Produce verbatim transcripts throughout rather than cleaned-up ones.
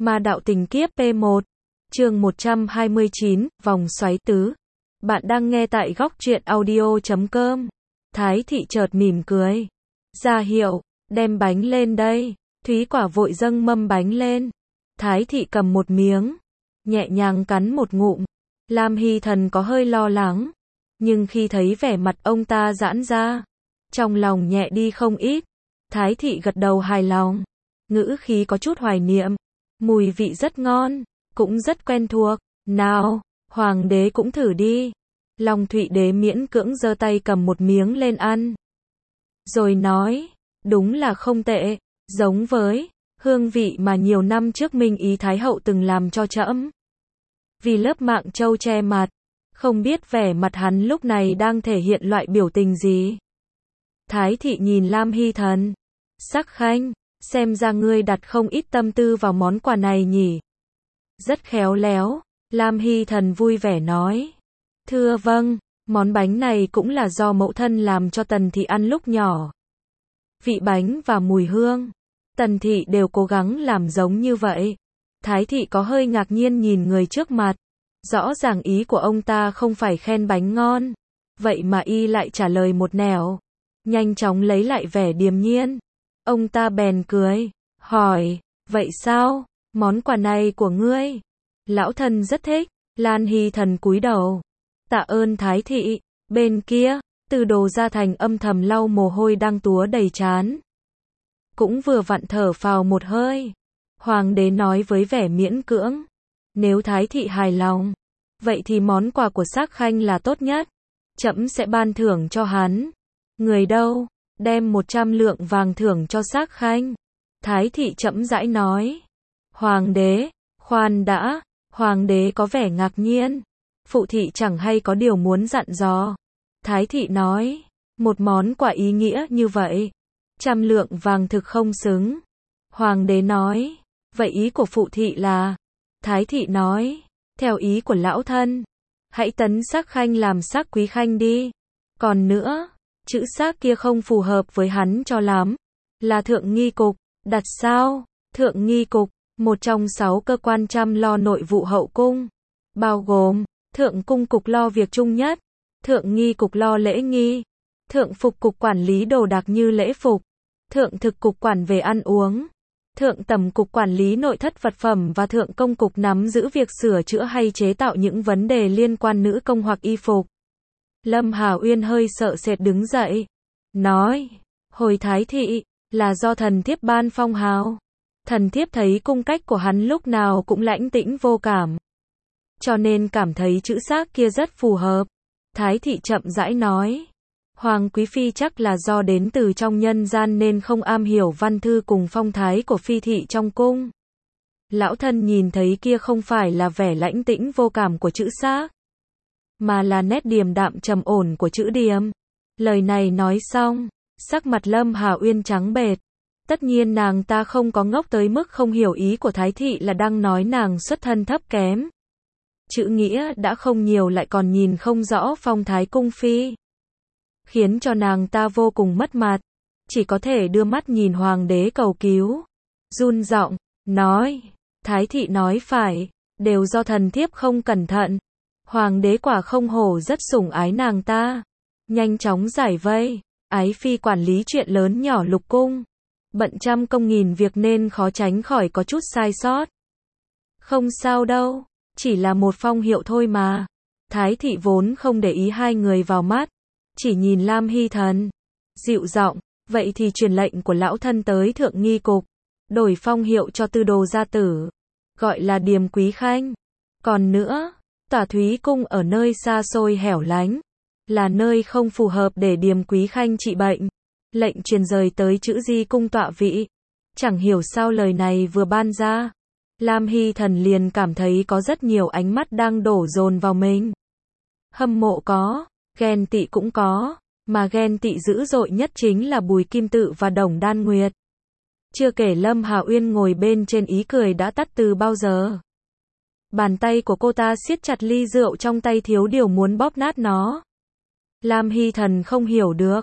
Ma đạo tình kiếp P một, chương một trăm hai mươi chín, vòng xoáy tứ. Bạn đang nghe tại góc truyện audio chấm com. Thái thị chợt mỉm cười. Ra hiệu, đem bánh lên đây. Thúy Quả vội dâng mâm bánh lên. Thái thị cầm một miếng, nhẹ nhàng cắn một ngụm. Lam Hy Thần có hơi lo lắng, nhưng khi thấy vẻ mặt ông ta giãn ra, trong lòng nhẹ đi không ít. Thái thị gật đầu hài lòng, ngữ khí có chút hoài niệm. Mùi vị rất ngon, cũng rất quen thuộc. Nào, hoàng đế cũng thử đi. Long Thụy Đế miễn cưỡng giơ tay cầm một miếng lên ăn, rồi nói, đúng là không tệ, giống với hương vị mà nhiều năm trước Minh Ý Thái hậu từng làm cho trẫm. Vì lớp mạng châu che mặt, không biết vẻ mặt hắn lúc này đang thể hiện loại biểu tình gì. Thái thị nhìn Lam Hy Thần, Sắc Khanh, xem ra ngươi đặt không ít tâm tư vào món quà này nhỉ. Rất khéo léo. Lam Hy Thần vui vẻ nói, thưa vâng, món bánh này cũng là do mẫu thân làm cho Tần thị ăn lúc nhỏ. Vị bánh và mùi hương, Tần thị đều cố gắng làm giống như vậy. Thái thị có hơi ngạc nhiên nhìn người trước mặt. Rõ ràng ý của ông ta không phải khen bánh ngon, vậy mà y lại trả lời một nẻo. Nhanh chóng lấy lại vẻ điềm nhiên, ông ta bèn cười, hỏi, vậy sao, món quà này của ngươi? Lão thân rất thích. Lan Hy Thần cúi đầu, tạ ơn Thái thị. Bên kia, Từ Đồ Gia Thành âm thầm lau mồ hôi đang túa đầy trán, cũng vừa vặn thở phào một hơi. Hoàng đế nói với vẻ miễn cưỡng, nếu Thái thị hài lòng, vậy thì món quà của Sắc Khanh là tốt nhất, trẫm sẽ ban thưởng cho hắn. Người đâu, đem một trăm lượng vàng thưởng cho Sắc Khanh. Thái thị chậm rãi nói. Hoàng đế, khoan đã. Hoàng đế có vẻ ngạc nhiên. Phụ thị chẳng hay có điều muốn dặn dò. Thái thị nói, một món quà ý nghĩa như vậy, trăm lượng vàng thực không xứng. Hoàng đế nói, vậy ý của phụ thị là? Thái thị nói, theo ý của lão thân, hãy tấn Sắc Khanh làm Sắc Quý Khanh đi. Còn nữa, chữ Sắc kia không phù hợp với hắn cho lắm. Là thượng nghi cục, đặt sao? Thượng nghi cục, một trong sáu cơ quan chăm lo nội vụ hậu cung, bao gồm, thượng cung cục lo việc chung nhất, thượng nghi cục lo lễ nghi, thượng phục cục quản lý đồ đạc như lễ phục, thượng thực cục quản về ăn uống, thượng tầm cục quản lý nội thất vật phẩm và thượng công cục nắm giữ việc sửa chữa hay chế tạo những vấn đề liên quan nữ công hoặc y phục. Lâm Hà Uyên hơi sợ sệt đứng dậy, nói, hồi Thái thị, là do thần thiếp ban phong hào. Thần thiếp thấy cung cách của hắn lúc nào cũng lãnh tĩnh vô cảm, cho nên cảm thấy chữ Sắc kia rất phù hợp. Thái thị chậm rãi nói, Hoàng quý phi chắc là do đến từ trong nhân gian nên không am hiểu văn thư cùng phong thái của phi thị trong cung. Lão thân nhìn thấy kia không phải là vẻ lãnh tĩnh vô cảm của chữ Sắc, mà là nét điềm đạm trầm ổn của chữ Điềm. Lời này nói xong, sắc mặt Lâm Hà Uyên trắng bệch. Tất nhiên nàng ta không có ngốc tới mức không hiểu ý của Thái thị là đang nói nàng xuất thân thấp kém. Chữ nghĩa đã không nhiều lại còn nhìn không rõ phong thái cung phi, khiến cho nàng ta vô cùng mất mặt, chỉ có thể đưa mắt nhìn hoàng đế cầu cứu, run giọng nói, Thái thị nói phải, đều do thần thiếp không cẩn thận. Hoàng đế quả không hổ rất sủng ái nàng ta, nhanh chóng giải vây. Ái phi quản lý chuyện lớn nhỏ lục cung, bận trăm công nghìn việc nên khó tránh khỏi có chút sai sót. Không sao đâu, chỉ là một phong hiệu thôi mà. Thái thị vốn không để ý hai người vào mắt, chỉ nhìn Lam Hy Thần, dịu giọng, vậy thì truyền lệnh của lão thân tới thượng nghi cục, đổi phong hiệu cho Tư Đồ gia tử, gọi là Điềm Quý Khanh. Còn nữa, Tả Thúy cung ở nơi xa xôi hẻo lánh, là nơi không phù hợp để Điềm Quý Khanh trị bệnh. Lệnh truyền rời tới chữ Di cung tọa vị. Chẳng hiểu sao lời này vừa ban ra, Lam Hy Thần liền cảm thấy có rất nhiều ánh mắt đang đổ dồn vào mình. Hâm mộ có, ghen tị cũng có, mà ghen tị dữ dội nhất chính là Bùi Kim Tự và Đồng Đan Nguyệt. Chưa kể Lâm Hà Uyên ngồi bên trên ý cười đã tắt từ bao giờ. Bàn tay của cô ta siết chặt ly rượu trong tay thiếu điều muốn bóp nát nó. Lam Hy Thần không hiểu được,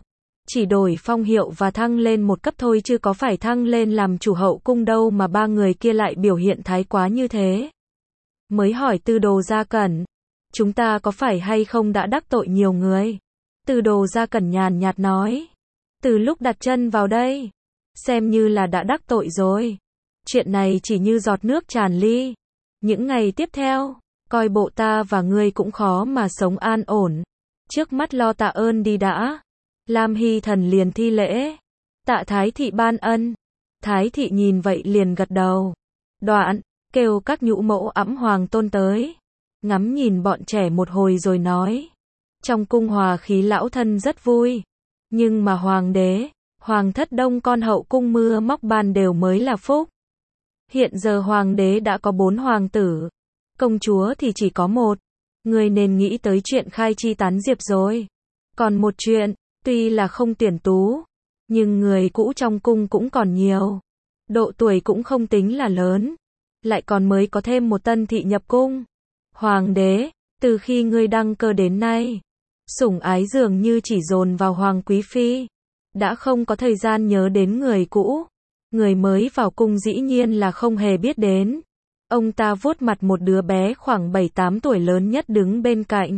Chỉ đổi phong hiệu và thăng lên một cấp thôi chứ có phải thăng lên làm chủ hậu cung đâu mà ba người kia lại biểu hiện thái quá như thế. Mới hỏi Tư Đồ Gia Cẩn, chúng ta có phải hay không đã đắc tội nhiều người? Tư Đồ Gia Cẩn nhàn nhạt nói, từ lúc đặt chân vào đây, xem như là đã đắc tội rồi. Chuyện này chỉ như giọt nước tràn ly. Những ngày tiếp theo, coi bộ ta và ngươi cũng khó mà sống an ổn. Trước mắt lo tạ ơn đi đã. Lam Hy Thần liền thi lễ. Tạ Thái thị ban ân. Thái thị nhìn vậy liền gật đầu. Đoạn, kêu các nhũ mẫu ẵm hoàng tôn tới. Ngắm nhìn bọn trẻ một hồi rồi nói. Trong cung hòa khí lão thân rất vui. Nhưng mà hoàng đế, hoàng thất đông con hậu cung mưa móc ban đều mới là phúc. Hiện giờ hoàng đế đã có bốn hoàng tử. Công chúa thì chỉ có một. Người nên nghĩ tới chuyện khai chi tán diệp rồi. Còn một chuyện, tuy là không tuyển tú, nhưng người cũ trong cung cũng còn nhiều. Độ tuổi cũng không tính là lớn. Lại còn mới có thêm một tân thị nhập cung. Hoàng đế, từ khi ngươi đăng cơ đến nay, sủng ái dường như chỉ dồn vào hoàng quý phi. Đã không có thời gian nhớ đến người cũ. Người mới vào cung dĩ nhiên là không hề biết đến. Ông ta vuốt mặt một đứa bé khoảng bảy tám tuổi lớn nhất đứng bên cạnh.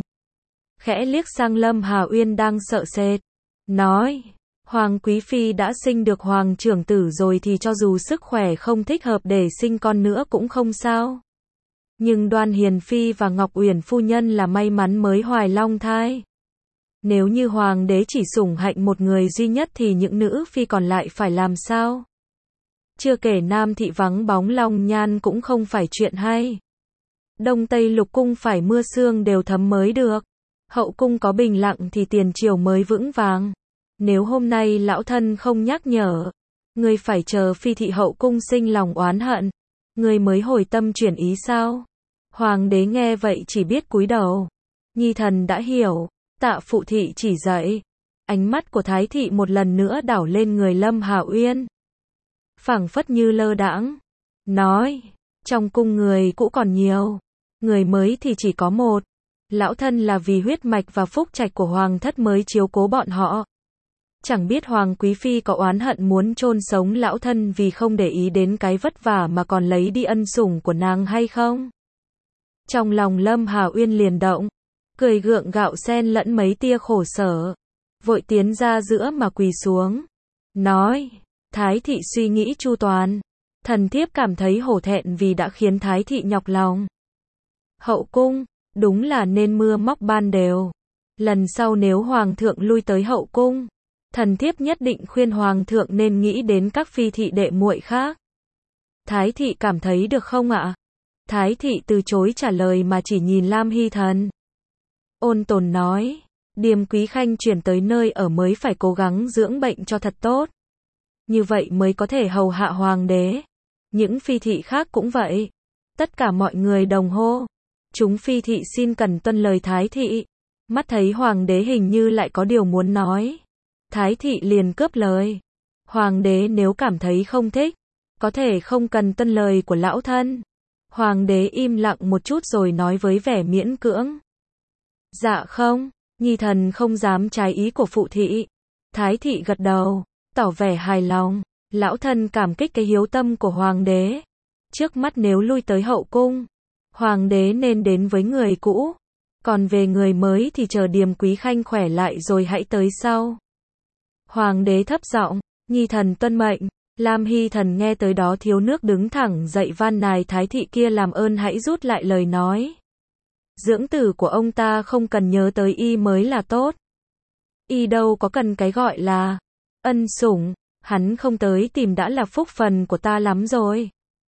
Khẽ liếc sang Lâm Hà Uyên đang sợ sệt. Nói, Hoàng Quý Phi đã sinh được hoàng trưởng tử rồi thì cho dù sức khỏe không thích hợp để sinh con nữa cũng không sao. Nhưng Đoan Hiền Phi và Ngọc Uyển Phu Nhân là may mắn mới hoài long thai. Nếu như hoàng đế chỉ sủng hạnh một người duy nhất thì những nữ phi còn lại phải làm sao? Chưa kể Nam thị vắng bóng long nhan cũng không phải chuyện hay. Đông Tây lục cung phải mưa sương đều thấm mới được. Hậu cung có bình lặng thì tiền triều mới vững vàng. Nếu hôm nay lão thân không nhắc nhở, ngươi phải chờ phi thị hậu cung sinh lòng oán hận, ngươi mới hồi tâm chuyển ý sao? Hoàng đế nghe vậy chỉ biết cúi đầu. Nhi thần đã hiểu, tạ phụ thị chỉ dạy. Ánh mắt của Thái thị một lần nữa đảo lên người Lâm Hà Uyên. Phảng phất như lơ đãng, nói, trong cung người cũ còn nhiều, người mới thì chỉ có một. Lão thân là vì huyết mạch và phúc trạch của hoàng thất mới chiếu cố bọn họ. Chẳng biết hoàng quý phi có oán hận muốn chôn sống lão thân vì không để ý đến cái vất vả mà còn lấy đi ân sủng của nàng hay không? Trong lòng Lâm Hà Uyên liền động, cười gượng gạo xen lẫn mấy tia khổ sở, vội tiến ra giữa mà quỳ xuống, nói, Thái thị suy nghĩ chu toàn, thần thiếp cảm thấy hổ thẹn vì đã khiến Thái thị nhọc lòng. Hậu cung, đúng là nên mưa móc ban đều. Lần sau nếu hoàng thượng lui tới hậu cung, thần thiếp nhất định khuyên hoàng thượng nên nghĩ đến các phi thị đệ muội khác. Thái thị cảm thấy được không ạ? Thái thị từ chối trả lời mà chỉ nhìn Lam Hy Thần. Ôn tồn nói, Điềm Quý Khanh chuyển tới nơi ở mới phải cố gắng dưỡng bệnh cho thật tốt. Như vậy mới có thể hầu hạ hoàng đế. Những phi thị khác cũng vậy. Tất cả mọi người đồng hô. Chúng phi thị xin cần tuân lời Thái thị. Mắt thấy hoàng đế hình như lại có điều muốn nói. Thái thị liền cướp lời. Hoàng đế nếu cảm thấy không thích, có thể không cần tuân lời của lão thân. Hoàng đế im lặng một chút rồi nói với vẻ miễn cưỡng. Dạ không, nhi thần không dám trái ý của phụ thị. Thái thị gật đầu, tỏ vẻ hài lòng. Lão thân cảm kích cái hiếu tâm của hoàng đế. Trước mắt nếu lui tới hậu cung, hoàng đế nên đến với người cũ. Còn về người mới thì chờ Điềm Quý Khanh khỏe lại rồi hãy tới sau. Hoàng đế thấp giọng, nhi thần tuân mệnh. Lam Hy Thần nghe tới đó thiếu nước đứng thẳng dậy van nài Thái thị kia làm ơn hãy rút lại lời nói. Dưỡng tử của ông ta không cần nhớ tới y mới là tốt. Y đâu có cần cái gọi là ân sủng, hắn không tới tìm đã là phúc phần của ta lắm rồi.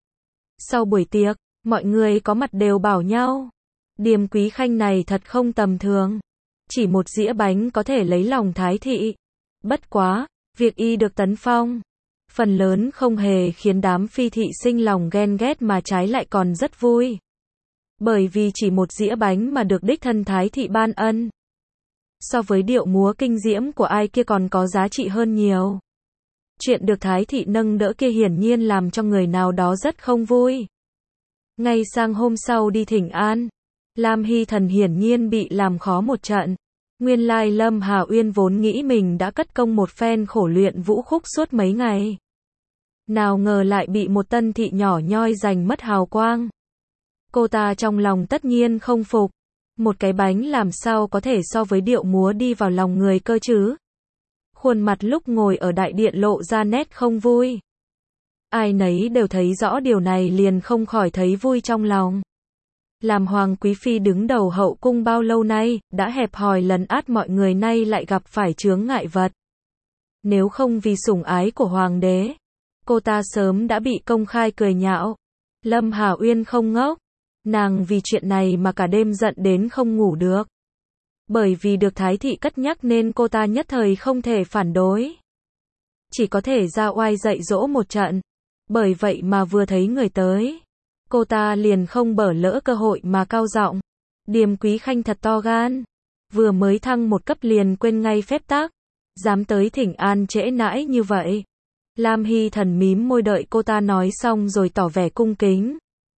Sau buổi tiệc, mọi người có mặt đều bảo nhau, Điềm Quý Khanh này thật không tầm thường. Chỉ một dĩa bánh có thể lấy lòng Thái thị. Bất quá, việc y được tấn phong, phần lớn không hề khiến đám phi thị sinh lòng ghen ghét mà trái lại còn rất vui. Bởi vì chỉ một dĩa bánh mà được đích thân Thái thị ban ân. So với điệu múa kinh diễm của ai kia còn có giá trị hơn nhiều. Chuyện được Thái thị nâng đỡ kia hiển nhiên làm cho người nào đó rất không vui. Ngay sang hôm sau đi thỉnh an, Lam Hy Thần hiển nhiên bị làm khó một trận. Nguyên lai Lâm Hà Uyên vốn nghĩ mình đã cất công một phen khổ luyện vũ khúc suốt mấy ngày. Nào ngờ lại bị một tân thị nhỏ nhoi giành mất hào quang. Cô ta trong lòng tất nhiên không phục. Một cái bánh làm sao có thể so với điệu múa đi vào lòng người cơ chứ? Khuôn mặt lúc ngồi ở đại điện lộ ra nét không vui. Ai nấy đều thấy rõ điều này liền không khỏi thấy vui trong lòng. Làm hoàng quý phi đứng đầu hậu cung bao lâu nay, đã hẹp hòi lấn át mọi người nay lại gặp phải chướng ngại vật. Nếu không vì sủng ái của hoàng đế, cô ta sớm đã bị công khai cười nhạo. Lâm Hà Uyên không ngốc. Nàng vì chuyện này mà cả đêm giận đến không ngủ được. Bởi vì được thái thị cất nhắc nên cô ta nhất thời không thể phản đối. Chỉ có thể ra oai dạy dỗ một trận. Bởi vậy mà vừa thấy người tới, cô ta liền không bỏ lỡ cơ hội mà cao giọng. Điềm Quý Khanh thật to gan. Vừa mới thăng một cấp liền quên ngay phép tắc. Dám tới thỉnh an trễ nãi như vậy. Lam Hy Thần mím môi đợi cô ta nói xong rồi tỏ vẻ cung kính.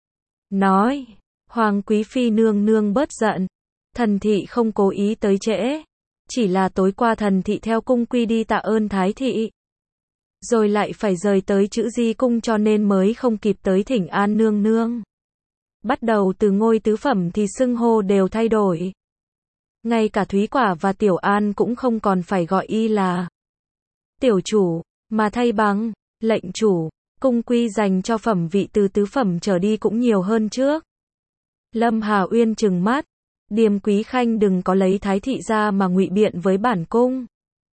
Nói, Hoàng Quý Phi nương nương bớt giận. Thần thị không cố ý tới trễ. Chỉ là tối qua thần thị theo cung quy đi tạ ơn thái thị. Rồi lại phải rời tới chữ Di cung cho nên mới không kịp tới thỉnh an nương nương. Bắt đầu từ ngôi tứ phẩm thì xưng hô đều thay đổi. Ngay cả Thúy Quả và Tiểu An cũng không còn phải gọi y là tiểu chủ, mà thay bằng lệnh chủ. Cung quy dành cho phẩm vị từ tứ phẩm trở đi cũng nhiều hơn trước. Lâm Hà Uyên trừng mắt. Điềm Quý Khanh đừng có lấy thái thị ra mà ngụy biện với bản cung.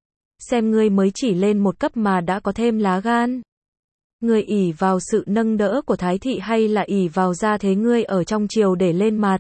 Xem ngươi mới chỉ lên một cấp mà đã có thêm lá gan. Ngươi ỷ vào sự nâng đỡ của thái thị hay là ỷ vào gia thế ngươi ở trong triều để lên mặt?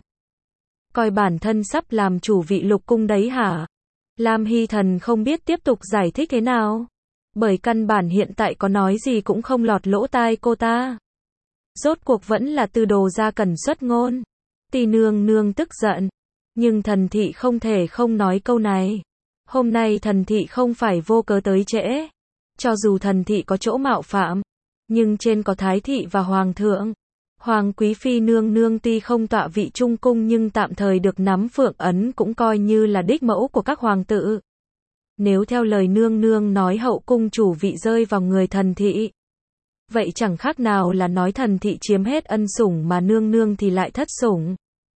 Coi bản thân sắp làm chủ vị lục cung đấy hả? Lam Hy Thần không biết tiếp tục giải thích thế nào. Bởi căn bản hiện tại có nói gì cũng không lọt lỗ tai cô ta. Rốt cuộc vẫn là Tư Đồ gia cần xuất ngôn. Tỷ nương nương tức giận. Nhưng thần thị không thể không nói câu này. Hôm nay thần thị không phải vô cớ tới trễ. Cho dù thần thị có chỗ mạo phạm, nhưng trên có thái thị và hoàng thượng. Hoàng Quý Phi nương nương tuy không tọa vị trung cung nhưng tạm thời được nắm phượng ấn cũng coi như là đích mẫu của các hoàng tử. Nếu theo lời nương nương nói hậu cung chủ vị rơi vào người thần thị, vậy chẳng khác nào là nói thần thị chiếm hết ân sủng mà nương nương thì lại thất sủng.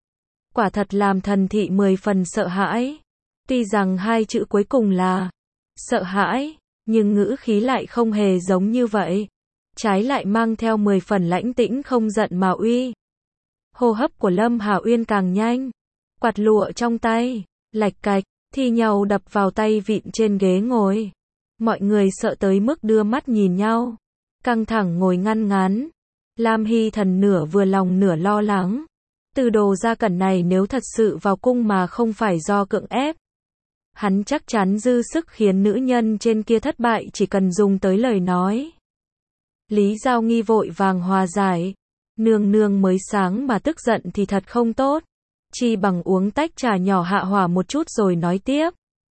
Quả thật làm thần thị mười phần sợ hãi. Tuy rằng hai chữ cuối cùng là sợ hãi, nhưng ngữ khí lại không hề giống như vậy. Trái lại mang theo mười phần lãnh tĩnh không giận mà uy. Hô hấp của Lâm Hà Uyên càng nhanh. Quạt lụa trong tay, lạch cạch, thi nhau đập vào tay vịn trên ghế ngồi. Mọi người sợ tới mức đưa mắt nhìn nhau. Căng thẳng ngồi ngăn ngắn. Lam Hy Thần nửa vừa lòng nửa lo lắng. Từ Đồ gia cẩn này nếu thật sự vào cung mà không phải do cưỡng ép, hắn chắc chắn dư sức khiến nữ nhân trên kia thất bại chỉ cần dùng tới lời nói. Lý Giao Nghi vội vàng hòa giải. Nương nương mới sáng mà tức giận thì thật không tốt. Chi bằng uống tách trà nhỏ hạ hỏa một chút rồi nói tiếp.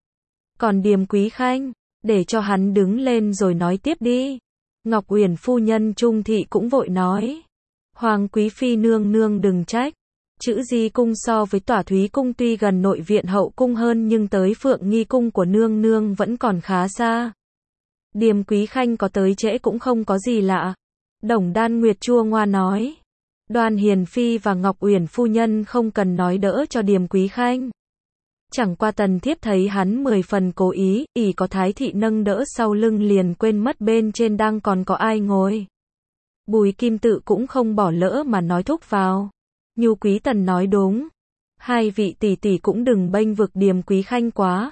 Còn Điềm Quý Khanh, để cho hắn đứng lên rồi nói tiếp đi. Ngọc Uyển phu nhân Trung thị cũng vội nói. Hoàng Quý Phi nương nương đừng trách. Chữ Di cung so với Tỏa Thúy cung tuy gần nội viện hậu cung hơn nhưng tới Phượng Nghi cung của nương nương vẫn còn khá xa. Điềm Quý Khanh có tới trễ cũng không có gì lạ. Đồng Đan Nguyệt chua ngoa nói. Đoan Hiền Phi và Ngọc Uyển phu nhân không cần nói đỡ cho Điềm Quý Khanh. Chẳng qua tần thiếp thấy hắn mười phần cố ý, ỷ có thái thị nâng đỡ sau lưng liền quên mất bên trên đang còn có ai ngồi. Bùi Kim Tự cũng không bỏ lỡ mà nói thúc vào. Nhu Quý Tần nói đúng. Hai vị tỷ tỷ cũng đừng bênh vực Điềm Quý Khanh quá.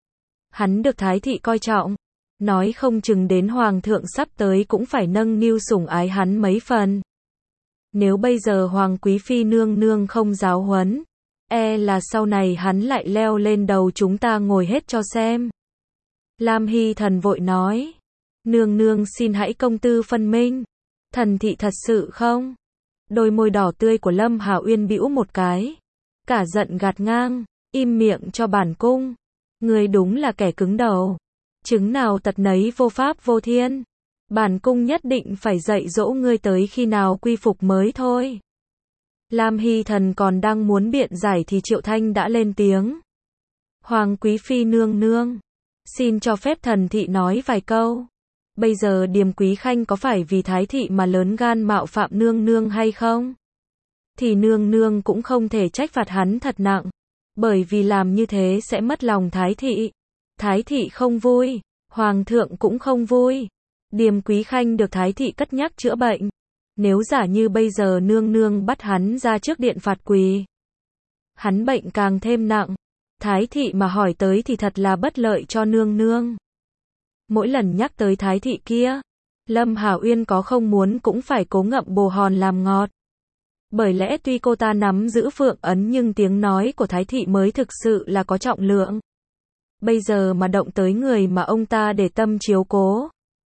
Hắn được thái thị coi trọng. Nói không chừng đến hoàng thượng sắp tới cũng phải nâng niu sủng ái hắn mấy phần. Nếu bây giờ Hoàng Quý Phi nương nương không giáo huấn, e là sau này hắn lại leo lên đầu chúng ta ngồi hết cho xem. Lam Hy Thần vội nói. Nương nương xin hãy công tư phân minh. Thần thị thật sự không? Đôi môi đỏ tươi của Lâm Hà Uyên bĩu một cái. Cả giận gạt ngang. Im miệng cho bản cung. Ngươi đúng là kẻ cứng đầu. Chứng nào tật nấy vô pháp vô thiên. Bản cung nhất định phải dạy dỗ ngươi tới khi nào quy phục mới thôi. Lam Hy Thần còn đang muốn biện giải thì Triệu Thanh đã lên tiếng. Hoàng quý phi nương nương, xin cho phép thần thị nói vài câu. Bây giờ Điềm Quý Khanh có phải vì thái thị mà lớn gan mạo phạm nương nương hay không? Thì nương nương cũng không thể trách phạt hắn thật nặng, bởi vì làm như thế sẽ mất lòng thái thị. Thái thị không vui, hoàng thượng cũng không vui. Điềm Quý Khanh được thái thị cất nhắc chữa bệnh. Nếu giả như bây giờ nương nương bắt hắn ra trước điện phạt quỳ, hắn bệnh càng thêm nặng. Thái thị mà hỏi tới thì thật là bất lợi cho nương nương. Mỗi lần nhắc tới thái thị kia, Lâm Hảo Uyên có không muốn cũng phải cố ngậm bồ hòn làm ngọt. Bởi lẽ tuy cô ta nắm giữ phượng ấn nhưng tiếng nói của thái thị mới thực sự là có trọng lượng. Bây giờ mà động tới người mà ông ta để tâm chiếu cố,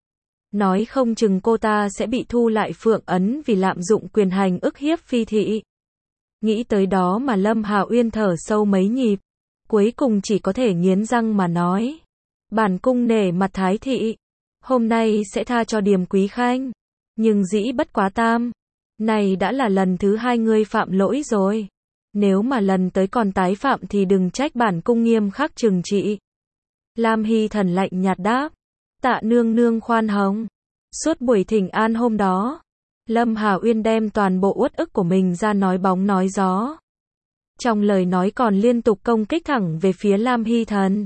nói không chừng cô ta sẽ bị thu lại phượng ấn vì lạm dụng quyền hành ức hiếp phi thị. Nghĩ tới đó mà Lâm Hảo Uyên thở sâu mấy nhịp, cuối cùng chỉ có thể nghiến răng mà nói. Bản cung nể mặt thái thị, hôm nay sẽ tha cho Điềm Quý Khanh, nhưng dĩ bất quá tam. Này đã là lần thứ hai ngươi phạm lỗi rồi. Nếu mà lần tới còn tái phạm thì đừng trách bản cung nghiêm khắc trừng trị. Lam Hy Thần lạnh nhạt đáp. Tạ nương nương khoan hồng. Suốt buổi thỉnh an hôm đó, Lâm Hảo Uyên đem toàn bộ uất ức của mình ra nói bóng nói gió. Trong lời nói còn liên tục công kích thẳng về phía Lam Hy Thần.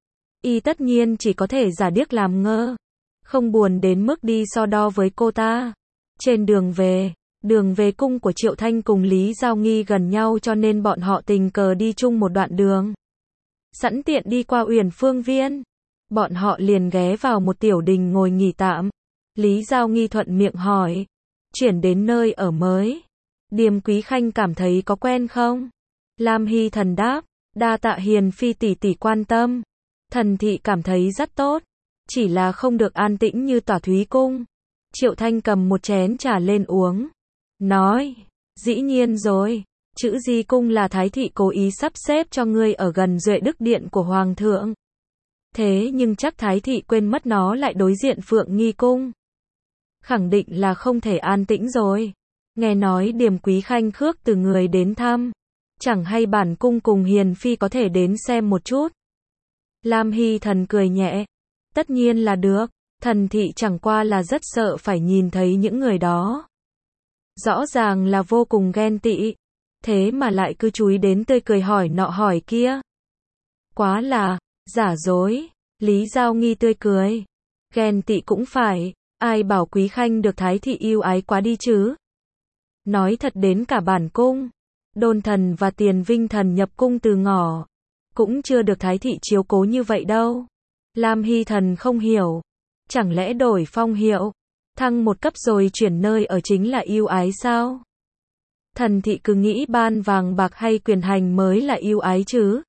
Y tất nhiên chỉ có thể giả điếc làm ngơ, không buồn đến mức đi so đo với cô ta. Trên đường về, đường về cung của Triệu Thanh cùng Lý Giao Nghi gần nhau cho nên bọn họ tình cờ đi chung một đoạn đường. Sẵn tiện đi qua Uyển Phương Viên, bọn họ liền ghé vào một tiểu đình ngồi nghỉ tạm. Lý Giao Nghi thuận miệng hỏi, chuyển đến nơi ở mới, Điềm Quý Khanh cảm thấy có quen không? Lam Hy Thần đáp, đa tạ hiền phi tỷ tỷ quan tâm. Thần thị cảm thấy rất tốt, chỉ là không được an tĩnh như Tỏa Thúy Cung. Triệu Thanh cầm một chén trà lên uống, nói, dĩ nhiên rồi, chữ Di Cung là thái thị cố ý sắp xếp cho ngươi ở gần Duệ Đức Điện của Hoàng thượng. Thế nhưng chắc thái thị quên mất nó lại đối diện Phượng Nghi Cung. Khẳng định là không thể an tĩnh rồi. Nghe nói Điềm Quý Khanh khước từ người đến thăm, chẳng hay bản cung cùng hiền phi có thể đến xem một chút. Lam Hy Thần cười nhẹ, tất nhiên là được, thần thị chẳng qua là rất sợ phải nhìn thấy những người đó. Rõ ràng là vô cùng ghen tị, thế mà lại cứ chúi đến tươi cười hỏi nọ hỏi kia. Quá là giả dối. Lý Giao Nghi tươi cười, ghen tị cũng phải, ai bảo Quý Khanh được thái thị yêu ái quá đi chứ. Nói thật đến cả bản cung, Đôn Thần và Tiền Vinh Thần nhập cung từ ngỏ, cũng chưa được thái thị chiếu cố như vậy đâu. Lam Hy Thần không hiểu, chẳng lẽ đổi phong hiệu, thăng một cấp rồi chuyển nơi ở chính là yêu ái sao? Thần thị cứ nghĩ ban vàng bạc hay quyền hành mới là yêu ái chứ.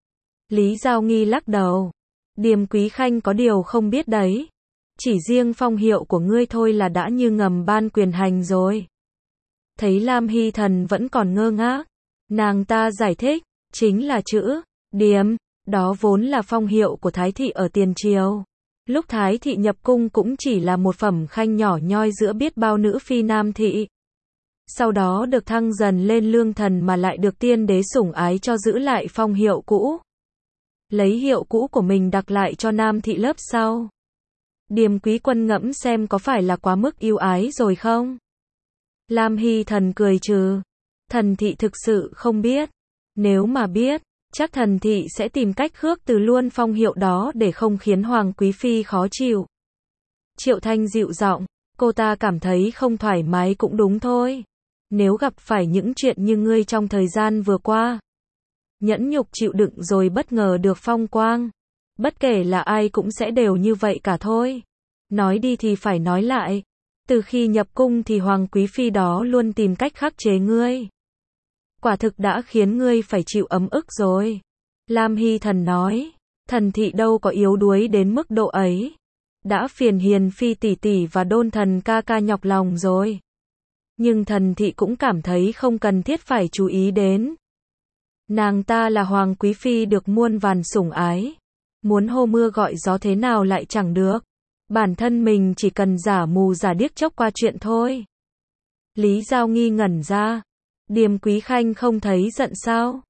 Lý Giao Nghi lắc đầu, Điềm Quý Khanh có điều không biết đấy, chỉ riêng phong hiệu của ngươi thôi là đã như ngầm ban quyền hành rồi. Thấy Lam Hy Thần vẫn còn ngơ ngác, nàng ta giải thích, chính là chữ Điềm, đó vốn là phong hiệu của thái thị ở tiền triều. Lúc thái thị nhập cung cũng chỉ là một phẩm khanh nhỏ nhoi giữa biết bao nữ phi nam thị. Sau đó được thăng dần lên lương thần mà lại được tiên đế sủng ái cho giữ lại phong hiệu cũ. Lấy hiệu cũ của mình đặt lại cho nam thị lớp sau. Điềm Quý Quân ngẫm xem có phải là quá mức yêu ái rồi không? Lam Hy Thần cười trừ, thần thị thực sự không biết. Nếu mà biết, chắc thần thị sẽ tìm cách khước từ luôn phong hiệu đó để không khiến Hoàng Quý Phi khó chịu. Triệu Thanh dịu giọng, cô ta cảm thấy không thoải mái cũng đúng thôi. Nếu gặp phải những chuyện như ngươi trong thời gian vừa qua, nhẫn nhục chịu đựng rồi bất ngờ được phong quang, bất kể là ai cũng sẽ đều như vậy cả thôi. Nói đi thì phải nói lại, từ khi nhập cung thì Hoàng Quý Phi đó luôn tìm cách khắc chế ngươi. Quả thực đã khiến ngươi phải chịu ấm ức rồi. Lam Hy Thần nói, thần thị đâu có yếu đuối đến mức độ ấy. Đã phiền hiền phi tỷ tỷ và Đôn Thần ca ca nhọc lòng rồi. Nhưng thần thị cũng cảm thấy không cần thiết phải chú ý đến. Nàng ta là Hoàng Quý Phi được muôn vàn sủng ái. Muốn hô mưa gọi gió thế nào lại chẳng được. Bản thân mình chỉ cần giả mù giả điếc chốc qua chuyện thôi. Lý Giao Nghi ngẩn ra. Điềm Quý Khanh không thấy giận sao?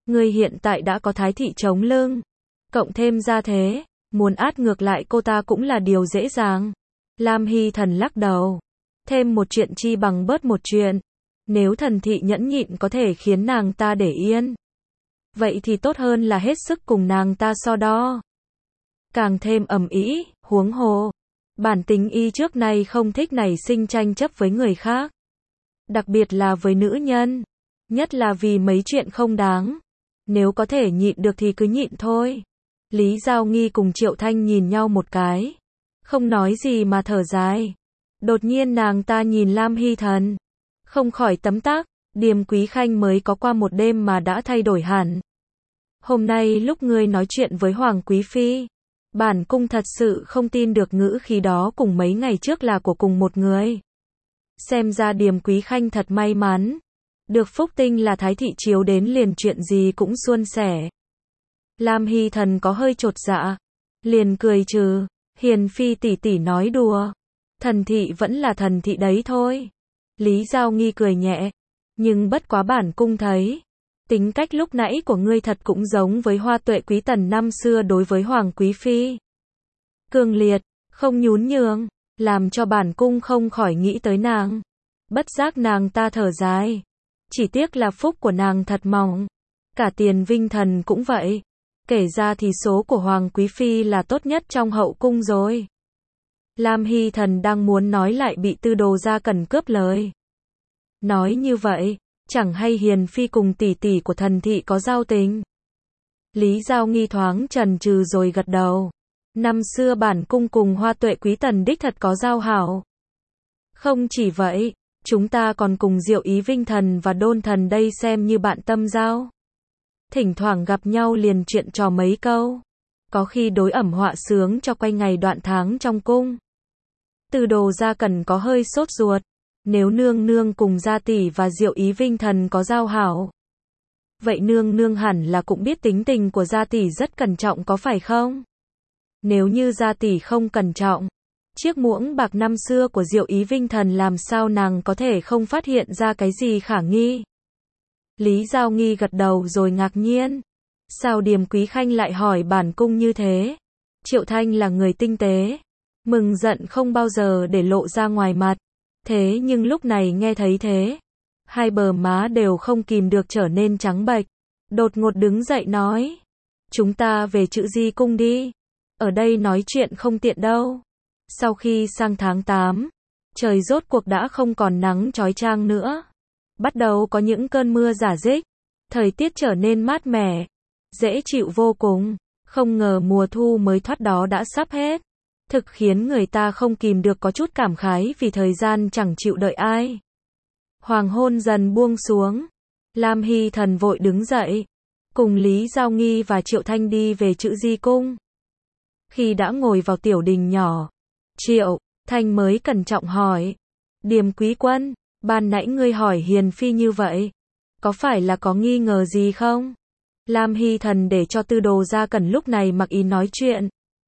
Ngươi hiện tại đã có Thái thị chống lưng, cộng thêm gia thế, muốn át ngược lại cô ta cũng là điều dễ dàng. Lam Hy Thần lắc đầu. Thêm một chuyện chi bằng bớt một chuyện. Nếu Thần thị nhẫn nhịn có thể khiến nàng ta để yên, vậy thì tốt hơn là hết sức cùng nàng ta so đo. Càng thêm ầm ĩ, huống hồ. Bản tính y trước nay không thích nảy sinh tranh chấp với người khác. Đặc biệt là với nữ nhân. Nhất là vì mấy chuyện không đáng. Nếu có thể nhịn được thì cứ nhịn thôi. Lý Giao Nghi cùng Triệu Thanh nhìn nhau một cái. Không nói gì mà thở dài. Đột nhiên nàng ta nhìn Lam Hy Thần. Không khỏi tấm tắc. Điềm Quý Khanh mới có qua một đêm mà đã thay đổi hẳn. Hôm nay lúc ngươi nói chuyện với Hoàng Quý Phi, bản cung thật sự không tin được ngữ khí đó cùng mấy ngày trước là của cùng một người. Xem ra Điềm Quý Khanh thật may mắn. Được phúc tinh là Thái thị chiếu đến liền chuyện gì cũng suôn sẻ. Lam Hy Thần có hơi chột dạ. Liền cười trừ. Hiền Phi tỷ tỷ nói đùa. Thần thị vẫn là thần thị đấy thôi. Lý Giao Nghi cười nhẹ. Nhưng bất quá bản cung thấy. Tính cách lúc nãy của ngươi thật cũng giống với Hoa Tuệ Quý Tần năm xưa đối với Hoàng Quý Phi. Cường liệt, không nhún nhường, làm cho bản cung không khỏi nghĩ tới nàng. Bất giác nàng ta thở dài. Chỉ tiếc là phúc của nàng thật mỏng. Cả Tiền Vinh Thần cũng vậy. Kể ra thì số của Hoàng Quý Phi là tốt nhất trong hậu cung rồi. Lam Hy Thần đang muốn nói lại bị Tư Đồ Gia Cẩn cướp lời. Nói như vậy, chẳng hay Hiền Phi cùng tỷ tỷ của thần thị có giao tình. Lý Giao Nghi thoáng chần chừ rồi gật đầu. Năm xưa bản cung cùng Hoa Tuệ Quý Tần đích thật có giao hảo. Không chỉ vậy, chúng ta còn cùng Diệu Ý Vinh Thần và Đôn Thần đây xem như bạn tâm giao. Thỉnh thoảng gặp nhau liền chuyện trò mấy câu. Có khi đối ẩm họa sướng cho quay ngày đoạn tháng trong cung. Tư Đồ Gia Cẩn có hơi sốt ruột. Nếu nương nương cùng Gia tỷ và Diệu Ý Vinh Thần có giao hảo, vậy nương nương hẳn là cũng biết tính tình của Gia tỷ rất cẩn trọng có phải không? Nếu như Gia tỷ không cẩn trọng, chiếc muỗng bạc năm xưa của Diệu Ý Vinh Thần làm sao nàng có thể không phát hiện ra cái gì khả nghi? Lý Giao Nghi gật đầu rồi ngạc nhiên. Sao Điềm Quý Khanh lại hỏi bản cung như thế? Triệu Thanh là người tinh tế, mừng giận không bao giờ để lộ ra ngoài mặt. Thế nhưng lúc này nghe thấy thế, hai bờ má đều không kìm được trở nên trắng bệch. Đột ngột đứng dậy nói, chúng ta về Chữ Di Cung đi. Ở đây nói chuyện không tiện đâu. Sau khi sang tháng tám, trời rốt cuộc đã không còn nắng chói chang nữa. Bắt đầu có những cơn mưa rả rích. Thời tiết trở nên mát mẻ, dễ chịu vô cùng. Không ngờ mùa thu mới thoát đó đã sắp hết. Thực khiến người ta không kìm được có chút cảm khái vì thời gian chẳng chịu đợi ai. Hoàng hôn dần buông xuống. Lam Hy Thần vội đứng dậy, cùng Lý Giao Nghi và Triệu Thanh đi về Chữ Di Cung. Khi đã ngồi vào tiểu đình nhỏ, Triệu Thanh mới cẩn trọng hỏi, Điềm Quý Quân, ban nãy ngươi hỏi Hiền Phi như vậy, có phải là có nghi ngờ gì không? Lam Hy Thần để cho Tư Đồ Gia Cẩn lúc này mặc ý nói chuyện.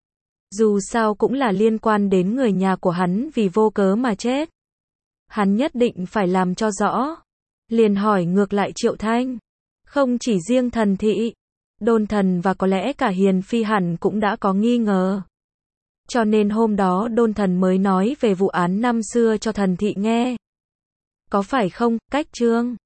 Dù sao cũng là liên quan đến người nhà của hắn vì vô cớ mà chết. Hắn nhất định phải làm cho rõ. Liền hỏi ngược lại Triệu Thanh. Không chỉ riêng thần thị, Đôn Thần và có lẽ cả Hiền Phi hẳn cũng đã có nghi ngờ. Cho nên hôm đó Đôn Thần mới nói về vụ án năm xưa cho thần thị nghe. Có phải không, Cách Trương?